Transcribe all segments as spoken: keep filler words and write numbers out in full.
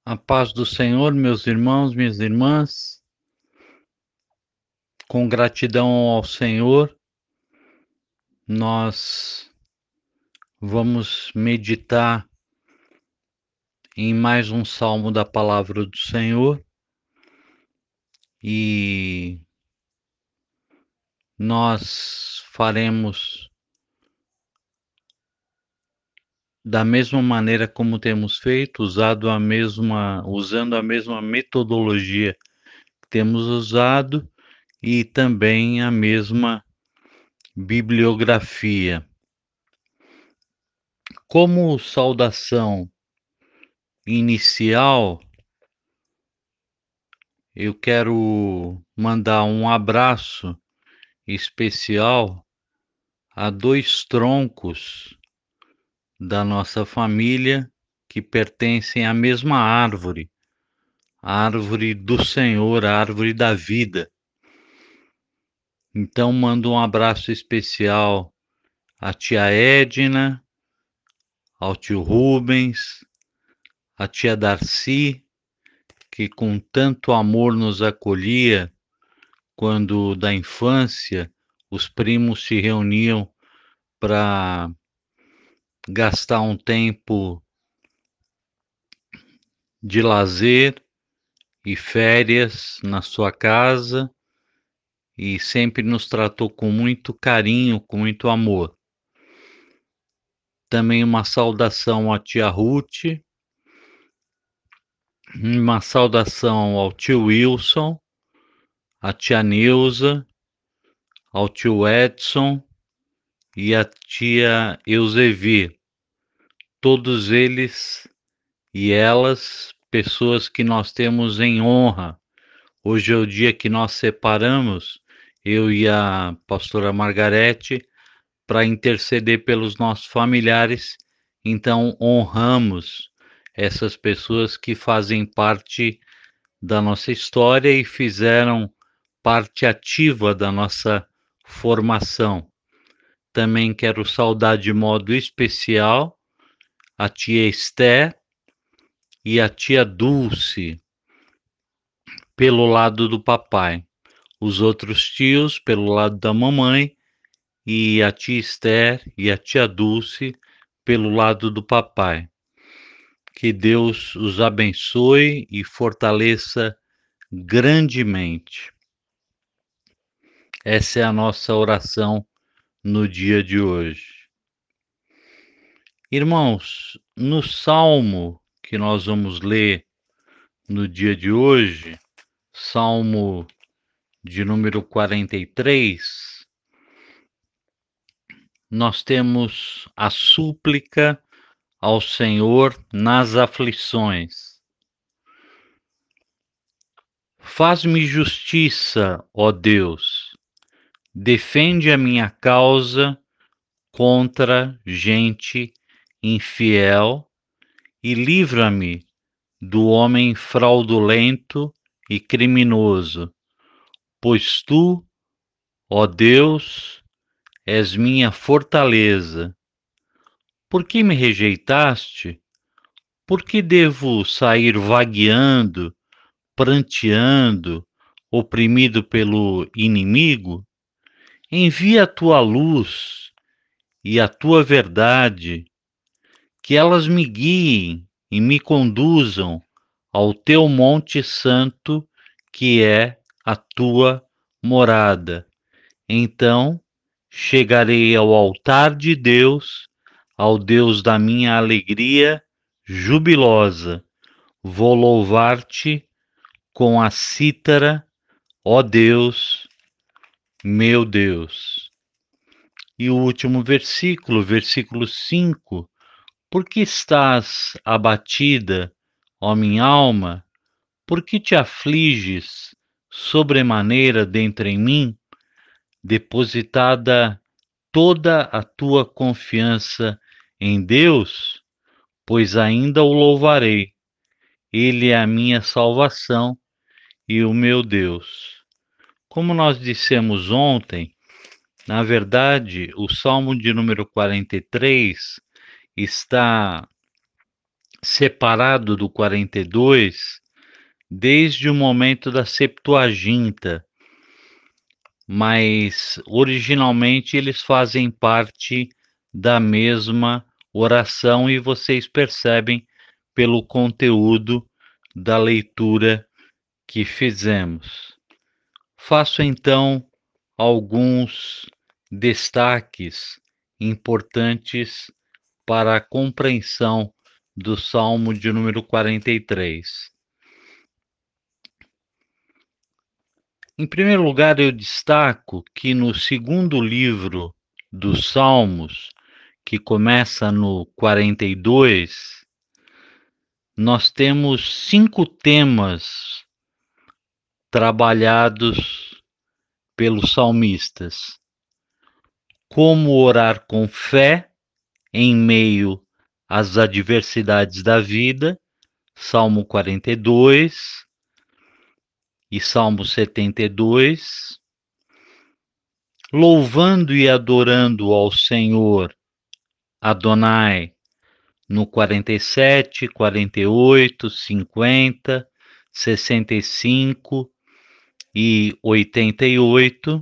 A paz do Senhor, meus irmãos, minhas irmãs, com gratidão ao Senhor, nós vamos meditar em mais um salmo da palavra do Senhor e nós faremos da mesma maneira como temos feito, usado a mesma, usando a mesma metodologia que temos usado e também a mesma bibliografia. Como saudação inicial, eu quero mandar um abraço especial a dois troncos da nossa família que pertencem à mesma árvore, a árvore do Senhor, a árvore da vida. Então, mando um abraço especial à tia Edna, ao tio Rubens, à tia Darcy, que com tanto amor nos acolhia quando da infância os primos se reuniam para gastar um tempo de lazer e férias na sua casa e sempre nos tratou com muito carinho, com muito amor. Também uma saudação à tia Ruth, uma saudação ao tio Wilson, à tia Neuza, ao tio Edson e à tia Eusevi. Todos eles e elas, pessoas que nós temos em honra. Hoje é o dia que nós separamos, eu e a pastora Margarete, para interceder pelos nossos familiares. Então, honramos essas pessoas que fazem parte da nossa história e fizeram parte ativa da nossa formação. Também quero saudar de modo especial a tia Esther e a tia Dulce, pelo lado do papai. Os outros tios, pelo lado da mamãe, e a tia Esther e a tia Dulce, pelo lado do papai. Que Deus os abençoe e fortaleça grandemente. Essa é a nossa oração no dia de hoje. Irmãos, no salmo que nós vamos ler no dia de hoje, salmo de número quarenta e três, nós temos a súplica ao Senhor nas aflições. Faz-me justiça, ó Deus, defende a minha causa contra gente infiel e livra-me do homem fraudulento e criminoso, pois tu, ó Deus, és minha fortaleza. Por que me rejeitaste? Por que devo sair vagueando, pranteando, oprimido pelo inimigo? Envia a tua luz e a tua verdade, que elas me guiem e me conduzam ao teu monte santo, que é a tua morada. Então chegarei ao altar de Deus, ao Deus da minha alegria jubilosa. Vou louvar-te com a cítara, ó Deus, meu Deus. E o último versículo, versículo cinco. Por que estás abatida, ó minha alma? Por que te afliges sobremaneira dentro em mim? Depositada toda a tua confiança em Deus, pois ainda o louvarei. Ele é a minha salvação e o meu Deus. Como nós dissemos ontem, na verdade, o Salmo de número quarenta e três está separado do quarenta e dois desde o momento da Septuaginta, mas originalmente eles fazem parte da mesma oração e vocês percebem pelo conteúdo da leitura que fizemos. Faço então alguns destaques importantes para a compreensão do Salmo de número quarenta e três. Em primeiro lugar, eu destaco que no segundo livro dos Salmos, que começa no quarenta e dois, nós temos cinco temas trabalhados pelos salmistas. Como orar com fé em meio às adversidades da vida, Salmo quarenta e dois e Salmo setenta e dois. Louvando e adorando ao Senhor, Adonai, no quarenta e sete, quarenta e oito, cinquenta, sessenta e cinco e oitenta e oito.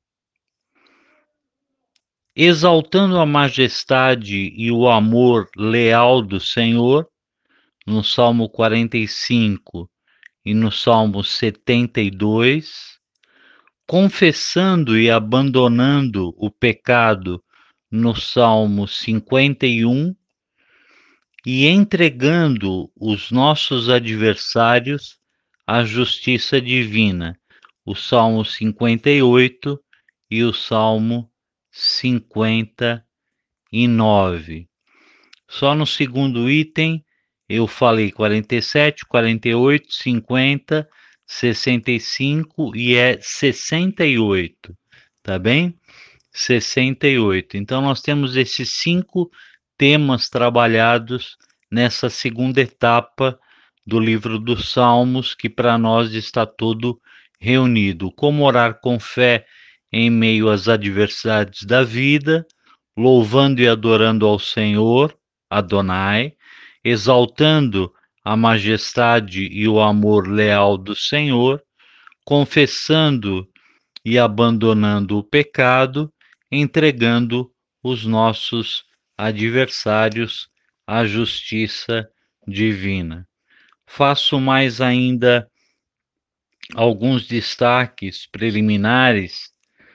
Exaltando a majestade e o amor leal do Senhor, no Salmo quarenta e cinco e no Salmo setenta e dois, confessando e abandonando o pecado no Salmo cinquenta e um e entregando os nossos adversários à justiça divina, o Salmo cinquenta e oito e o Salmo cinquenta e nove. Só no segundo item eu falei quarenta e sete, quarenta e oito, cinquenta, sessenta e cinco e é sessenta e oito, tá bem? sessenta e oito. Então nós temos esses cinco temas trabalhados nessa segunda etapa do livro dos Salmos, que para nós está todo reunido. Como orar com fé em meio às adversidades da vida, louvando e adorando ao Senhor, Adonai, exaltando a majestade e o amor leal do Senhor, confessando e abandonando o pecado, entregando os nossos adversários à justiça divina. Faço mais ainda alguns destaques preliminares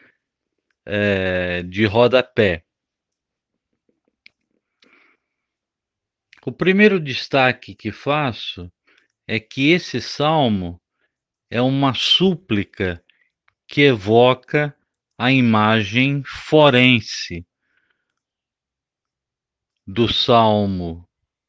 é, de rodapé. O primeiro destaque que faço é que esse salmo é uma súplica que evoca a imagem forense do Salmo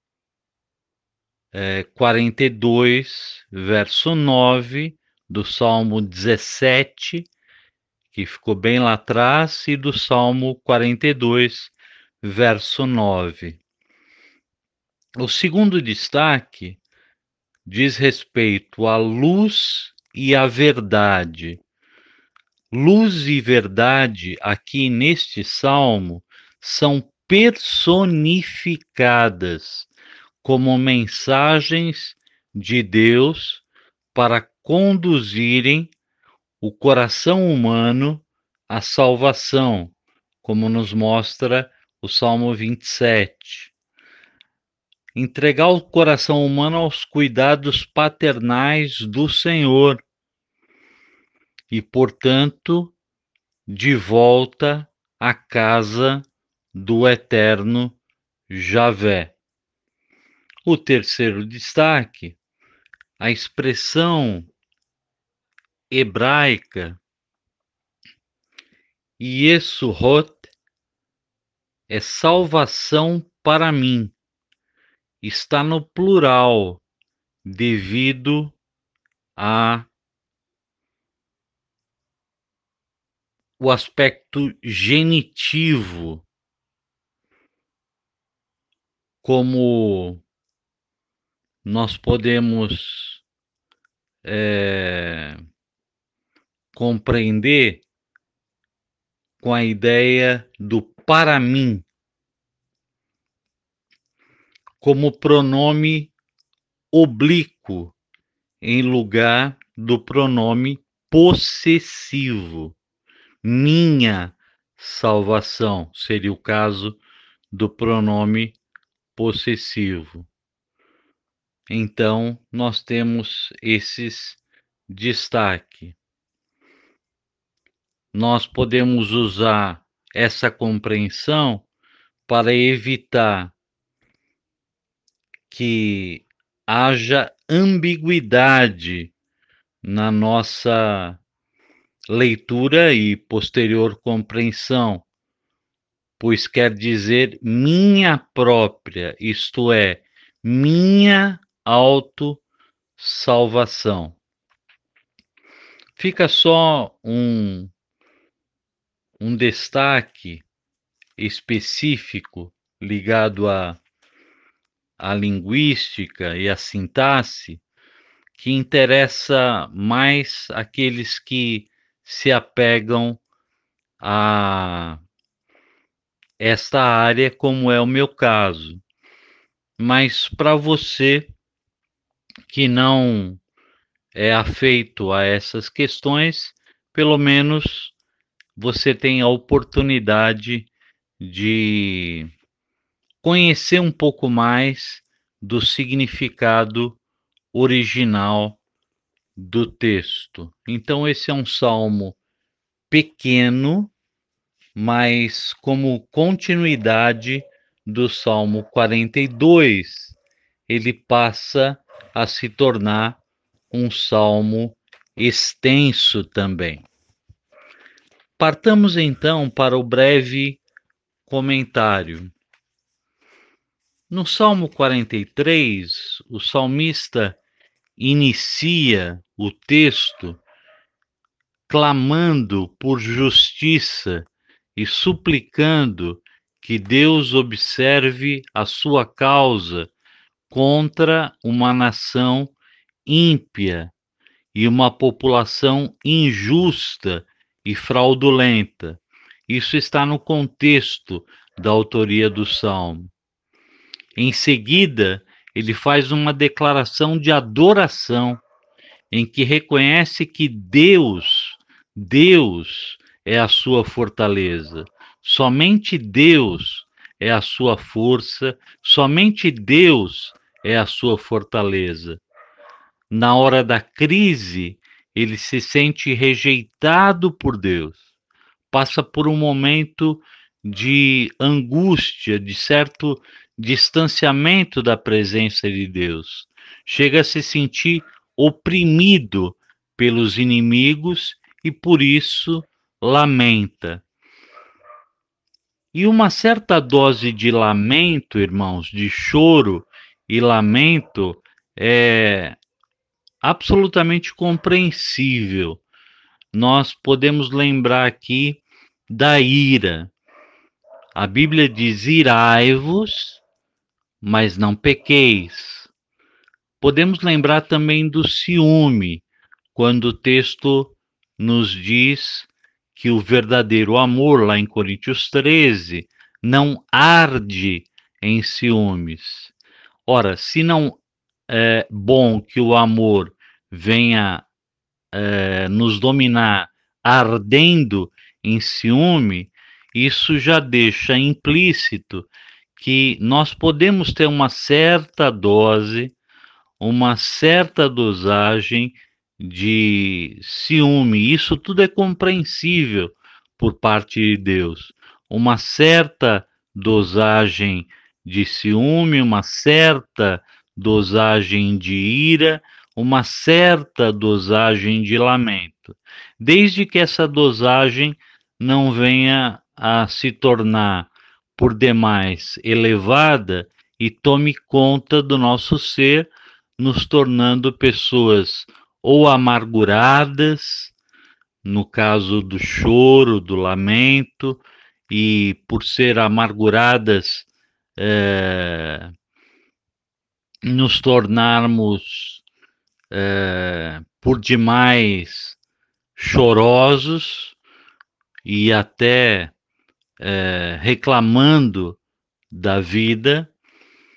é, quarenta e dois, verso nove, do Salmo dezessete, que ficou bem lá atrás, e do Salmo quarenta e dois, verso nove. O segundo destaque diz respeito à luz e à verdade. Luz e verdade, aqui neste salmo, são personificadas como mensagens de Deus para conduzirem o coração humano à salvação, como nos mostra o Salmo vinte e sete. Entregar o coração humano aos cuidados paternais do Senhor e, portanto, de volta à casa do eterno Javé. O terceiro destaque, a expressão hebraica Yeshuot é salvação para mim. Está no plural devido a o aspecto genitivo, como nós podemos é, compreender com a ideia do para mim. como pronome oblíquo em lugar do pronome possessivo. Minha salvação seria o caso do pronome possessivo. Então, nós temos esses destaque. Nós podemos usar essa compreensão para evitar que haja ambiguidade na nossa leitura e posterior compreensão, pois quer dizer minha própria, isto é, minha autossalvação. Fica só um, um destaque específico ligado à, à linguística e à sintaxe, que interessa mais aqueles que se apegam a esta área, como é o meu caso. Mas para você que não é afeito a essas questões, pelo menos você tem a oportunidade de conhecer um pouco mais do significado original do texto. Então, esse é um salmo pequeno, mas como continuidade do Salmo quarenta e dois, ele passa a se tornar um salmo extenso também. Partamos então para o breve comentário. No Salmo quarenta e três, o salmista inicia o texto clamando por justiça e suplicando que Deus observe a sua causa contra uma nação ímpia e uma população injusta e fraudulenta. Isso está no contexto da autoria do Salmo. Em seguida, ele faz uma declaração de adoração, em que reconhece que Deus, Deus é a sua fortaleza, somente Deus é a sua força, somente Deus é a sua fortaleza. Na hora da crise, ele se sente rejeitado por Deus, passa por um momento de angústia, de certo distanciamento da presença de Deus, chega a se sentir oprimido pelos inimigos e por isso lamenta. E uma certa dose de lamento, irmãos, de choro e lamento é absolutamente compreensível. Nós podemos lembrar aqui da ira. A Bíblia diz: irai-vos, mas não pequeis. Podemos lembrar também do ciúme, quando o texto nos diz que o verdadeiro amor, lá em Coríntios treze, não arde em ciúmes. Ora, se não é bom que o amor venha é, nos dominar ardendo em ciúme, isso já deixa implícito que nós podemos ter uma certa dose, uma certa dosagem de ciúme. Isso tudo é compreensível por parte de Deus. Uma certa dosagem de ciúme, uma certa dosagem de ira, uma certa dosagem de lamento, desde que essa dosagem não venha a se tornar por demais elevada e tome conta do nosso ser, nos tornando pessoas ou amarguradas, no caso do choro, do lamento, e por ser amarguradas, é, nos tornarmos é, por demais chorosos e até é, reclamando da vida,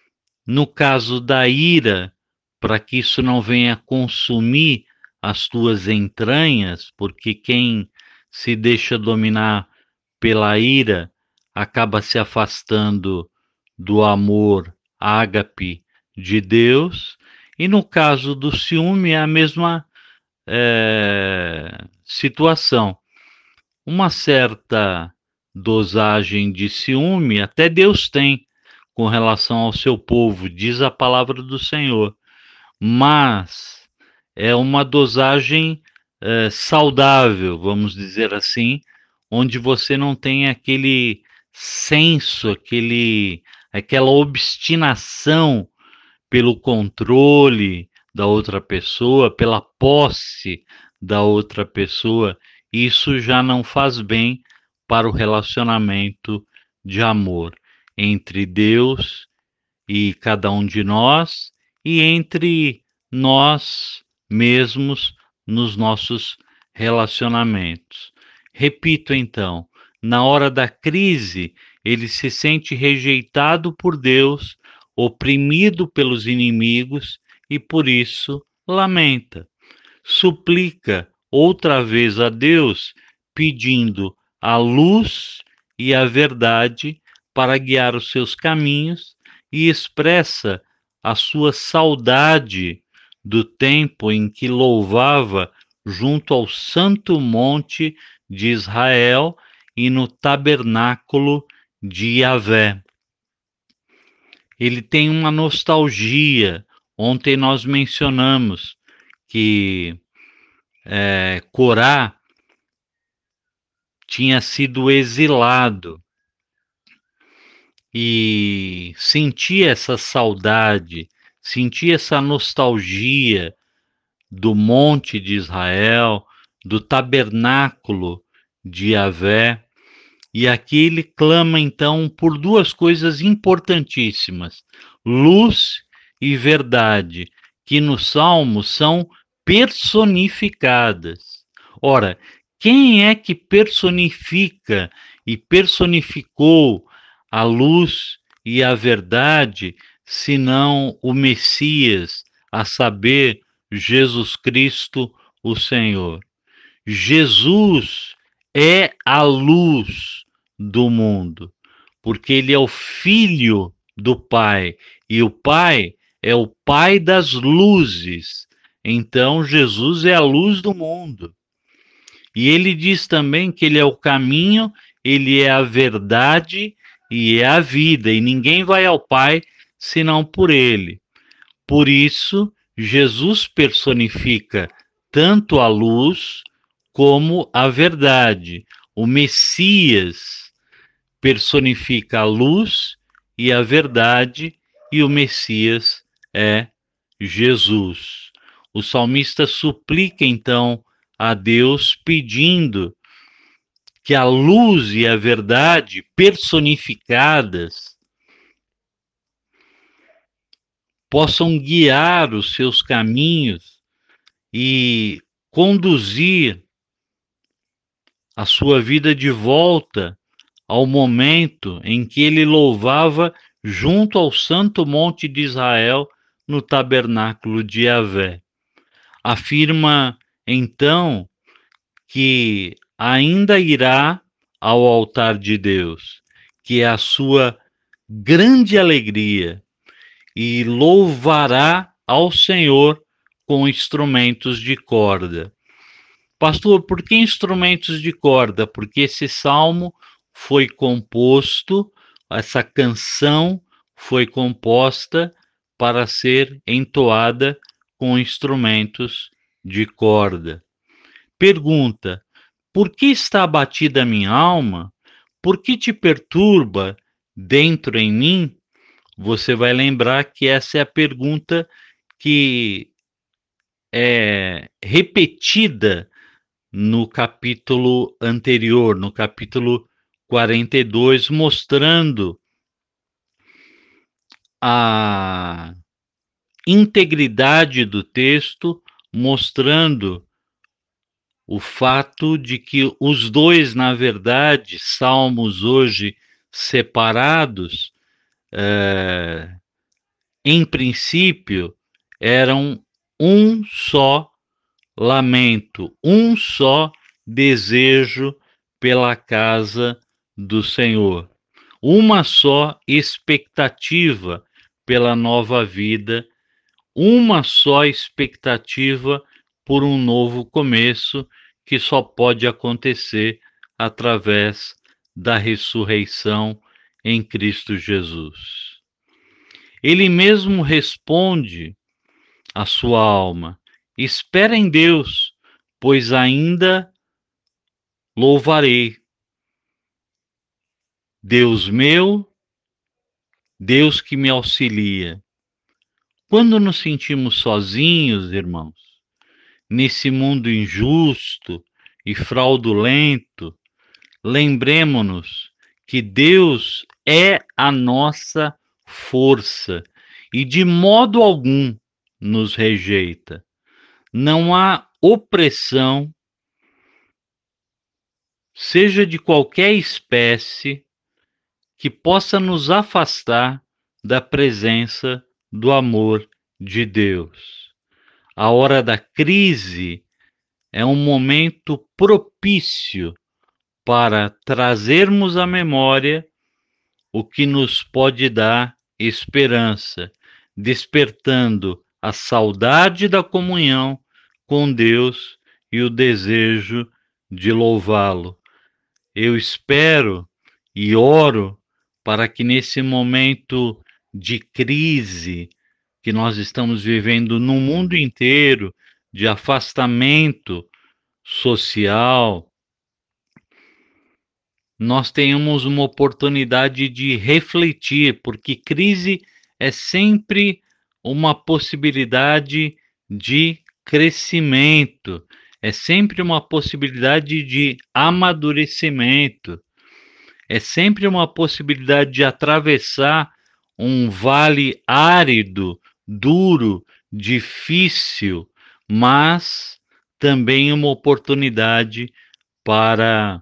No caso da ira, para que isso não venha consumir as tuas entranhas, porque quem se deixa dominar pela ira acaba se afastando do amor ágape de Deus. E no caso do ciúme é a mesma é, situação. Uma certa dosagem de ciúme até Deus tem com relação ao seu povo, diz a palavra do Senhor, mas é uma dosagem é, saudável, vamos dizer assim, onde você não tem aquele senso, aquele, aquela obstinação pelo controle da outra pessoa, pela posse da outra pessoa. Isso já não faz bem para o relacionamento de amor entre Deus e cada um de nós e entre nós mesmos nos nossos relacionamentos. Repito então, na hora da crise, ele se sente rejeitado por Deus, oprimido pelos inimigos e por isso lamenta. Suplica outra vez a Deus, pedindo a luz e a verdade para guiar os seus caminhos e expressa a sua saudade do tempo em que louvava junto ao santo monte de Israel e no tabernáculo de Yahvé. Ele tem uma nostalgia. Ontem nós mencionamos que é, Corá tinha sido exilado e sentia essa saudade, sentia essa nostalgia do monte de Israel, do tabernáculo de Yahvé. E aqui ele clama então por duas coisas importantíssimas: luz e verdade, que no Salmo são personificadas. Ora, quem é que personifica e personificou a luz e a verdade, senão o Messias, a saber, Jesus Cristo, o Senhor? Jesus é a luz do mundo, porque ele é o Filho do Pai, e o Pai é o Pai das luzes. Então, Jesus é a luz do mundo. E ele diz também que ele é o caminho, ele é a verdade e é a vida, e ninguém vai ao Pai senão por ele. Por isso, Jesus personifica tanto a luz como a verdade. O Messias personifica a luz e a verdade, e o Messias é Jesus. O salmista suplica então a Deus, pedindo que a luz e a verdade personificadas possam guiar os seus caminhos e conduzir a sua vida de volta ao momento em que ele louvava junto ao santo monte de Israel no tabernáculo de Yahvé. Afirma então que ainda irá ao altar de Deus, que é a sua grande alegria, e louvará ao Senhor com instrumentos de corda. Pastor, por que instrumentos de corda? Porque esse salmo foi composto, essa canção foi composta para ser entoada com instrumentos de corda. Pergunta: por que está abatida a minha alma? Por que te perturba dentro em mim? Você vai lembrar que essa é a pergunta que é repetida no capítulo anterior, no capítulo quarenta e dois, mostrando a integridade do texto, mostrando o fato de que os dois, na verdade, salmos hoje separados, é, em princípio, eram um só lamento, um só desejo pela casa do Senhor, uma só expectativa pela nova vida, uma só expectativa por um novo começo que só pode acontecer através da ressurreição em Cristo Jesus. Ele mesmo responde à sua alma: espera em Deus, pois ainda louvarei. Deus meu, Deus que me auxilia. Quando nos sentimos sozinhos, irmãos, nesse mundo injusto e fraudulento, lembremos-nos que Deus é a nossa força e de modo algum nos rejeita. Não há opressão, seja de qualquer espécie, que possa nos afastar da presença do amor de Deus. A hora da crise é um momento propício para trazermos à memória o que nos pode dar esperança, despertando a saudade da comunhão com Deus e o desejo de louvá-lo. Eu espero e oro para que nesse momento de crise que nós estamos vivendo no mundo inteiro, de afastamento social, nós tenhamos uma oportunidade de refletir, porque crise é sempre uma possibilidade de crescimento, é sempre uma possibilidade de amadurecimento, é sempre uma possibilidade de atravessar um vale árido, duro, difícil, mas também uma oportunidade para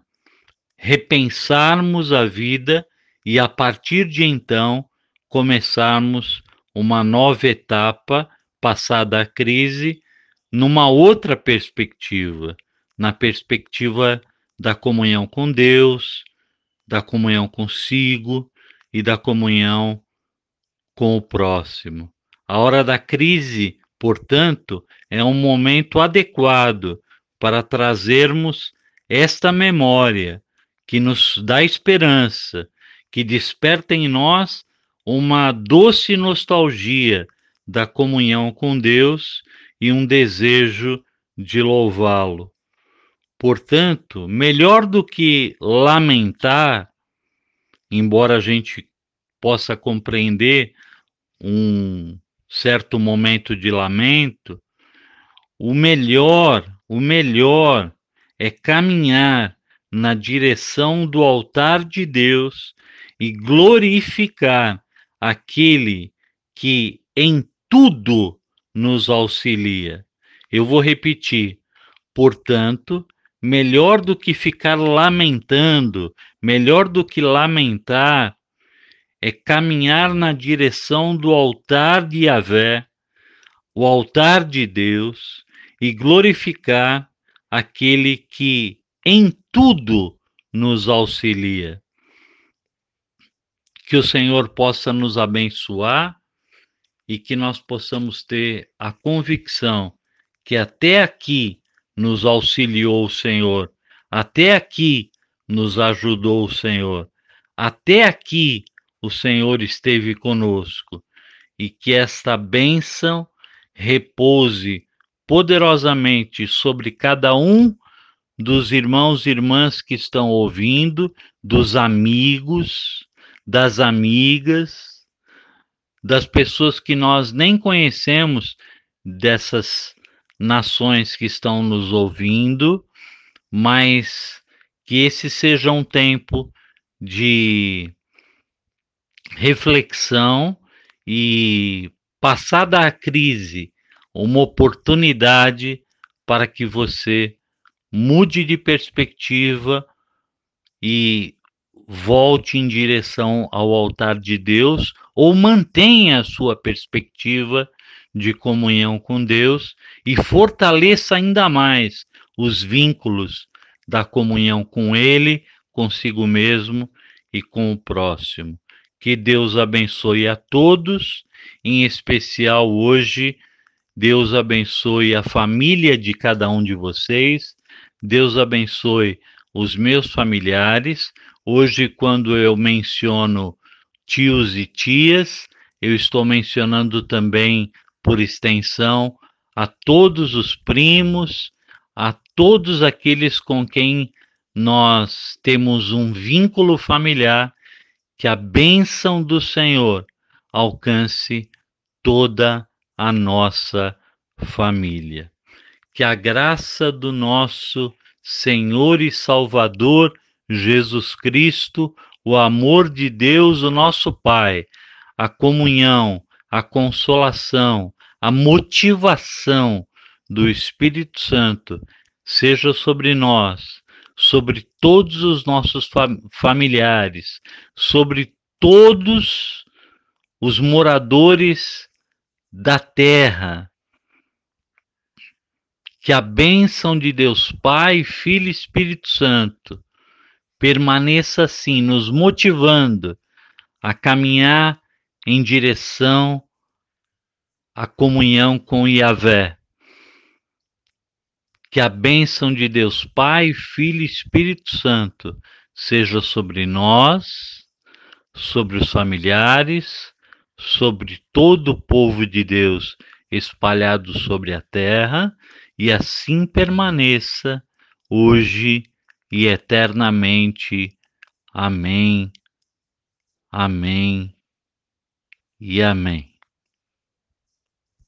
repensarmos a vida e, a partir de então, começarmos uma nova etapa, passada a crise, numa outra perspectiva, na perspectiva da comunhão com Deus, da comunhão consigo e da comunhão com o próximo. A hora da crise, portanto, é um momento adequado para trazermos esta memória que nos dá esperança, que desperta em nós uma doce nostalgia da comunhão com Deus e um desejo de louvá-lo. Portanto, melhor do que lamentar, embora a gente possa compreender um certo momento de lamento, o melhor, o melhor é caminhar na direção do altar de Deus e glorificar aquele que em tudo nos auxilia. Eu vou repetir. Portanto, melhor do que ficar lamentando, melhor do que lamentar, é caminhar na direção do altar de Yahvé, o altar de Deus, e glorificar aquele que em tudo nos auxilia. Que o Senhor possa nos abençoar e que nós possamos ter a convicção que até aqui nos auxiliou o Senhor, até aqui nos ajudou o Senhor, até aqui o Senhor esteve conosco, e que esta bênção repouse poderosamente sobre cada um dos irmãos e irmãs que estão ouvindo, dos amigos, das amigas, das pessoas que nós nem conhecemos, dessas nações que estão nos ouvindo, mas que esse seja um tempo de reflexão e, passada a crise, uma oportunidade para que você mude de perspectiva e volte em direção ao altar de Deus, ou mantenha a sua perspectiva de comunhão com Deus e fortaleça ainda mais os vínculos da comunhão com Ele, consigo mesmo e com o próximo. Que Deus abençoe a todos, em especial hoje, Deus abençoe a família de cada um de vocês, Deus abençoe os meus familiares. Hoje, quando eu menciono tios e tias, eu estou mencionando também, por extensão, a todos os primos, a todos aqueles com quem nós temos um vínculo familiar, que a bênção do Senhor alcance toda a nossa família. Que a graça do nosso Senhor e Salvador Jesus Cristo, o amor de Deus, o nosso Pai, a comunhão, a consolação, a motivação do Espírito Santo seja sobre nós, sobre todos os nossos familiares, sobre todos os moradores da terra. Que a bênção de Deus Pai, Filho e Espírito Santo permaneça assim, nos motivando a caminhar em direção à comunhão com Yahvé. Que a bênção de Deus Pai, Filho e Espírito Santo seja sobre nós, sobre os familiares, sobre todo o povo de Deus espalhado sobre a terra, e assim permaneça hoje e eternamente. Amém, amém e amém.